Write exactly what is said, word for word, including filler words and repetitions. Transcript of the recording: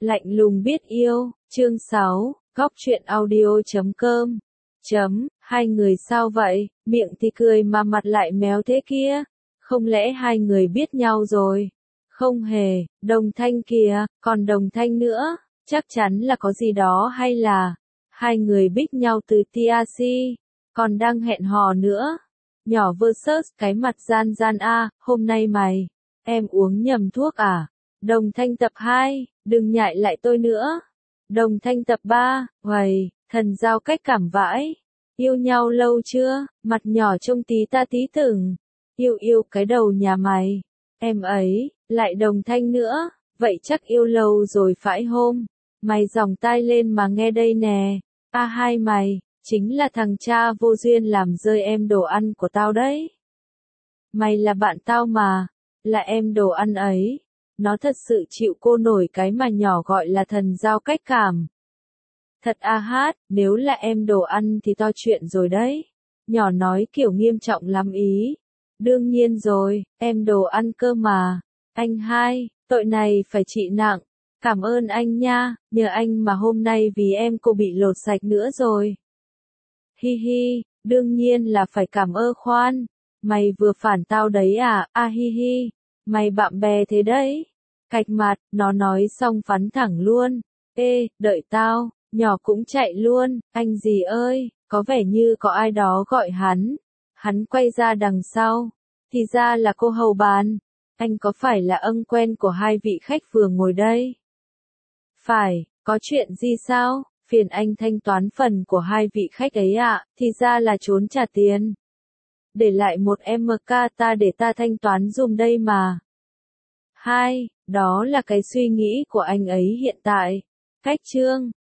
Lạnh lùng biết yêu, chương sáu, góc truyện audio.com. Chấm, hai người sao vậy, miệng thì cười mà mặt lại méo thế kia. Không lẽ hai người biết nhau rồi? Không hề, Đồng Thanh kìa, còn Đồng Thanh nữa, chắc chắn là có gì đó hay là hai người biết nhau từ tê rờ xê, còn đang hẹn hò nữa. Nhỏ versus cái mặt gian gian a, hôm nay mày, em uống nhầm thuốc à? Đồng Thanh tập hai, đừng nhại lại tôi nữa. Đồng Thanh tập ba, uầy, thần giao cách cảm vãi. Yêu nhau lâu chưa? Mặt nhỏ trông tí ta tí tưởng. Yêu yêu cái đầu nhà mày. Em ấy, lại Đồng Thanh nữa, vậy chắc yêu lâu rồi phải hôm. Mày giòng tai lên mà nghe đây nè. A hai mày, chính là thằng cha vô duyên làm rơi em đồ ăn của tao đấy. Mày là bạn tao mà, là em đồ ăn ấy. Nó thật sự chịu cô nổi cái mà nhỏ gọi là thần giao cách cảm. Thật a hát, nếu là em đồ ăn thì to chuyện rồi đấy. Nhỏ nói kiểu nghiêm trọng lắm ý. Đương nhiên rồi, em đồ ăn cơ mà. Anh hai, tội này phải trị nặng. Cảm ơn anh nha, nhờ anh mà hôm nay vì em cô bị lột sạch nữa rồi. Hi hi, đương nhiên là phải cảm ơn khoan. Mày vừa phản tao đấy à, a hi hi. Mày bạn bè thế đấy. Cạch mặt, nó nói xong phắn thẳng luôn. Ê, đợi tao, nhỏ cũng chạy luôn, anh gì ơi, có vẻ như có ai đó gọi hắn. Hắn quay ra đằng sau. Thì ra là cô hầu bàn. Anh có phải là ân quen của hai vị khách vừa ngồi đây? Phải, có chuyện gì sao? Phiền anh thanh toán phần của hai vị khách ấy ạ, à, thì ra là trốn trả tiền. Để lại một em ca ta để ta thanh toán dùm đây mà. Hai, đó là cái suy nghĩ của anh ấy hiện tại. Cách chương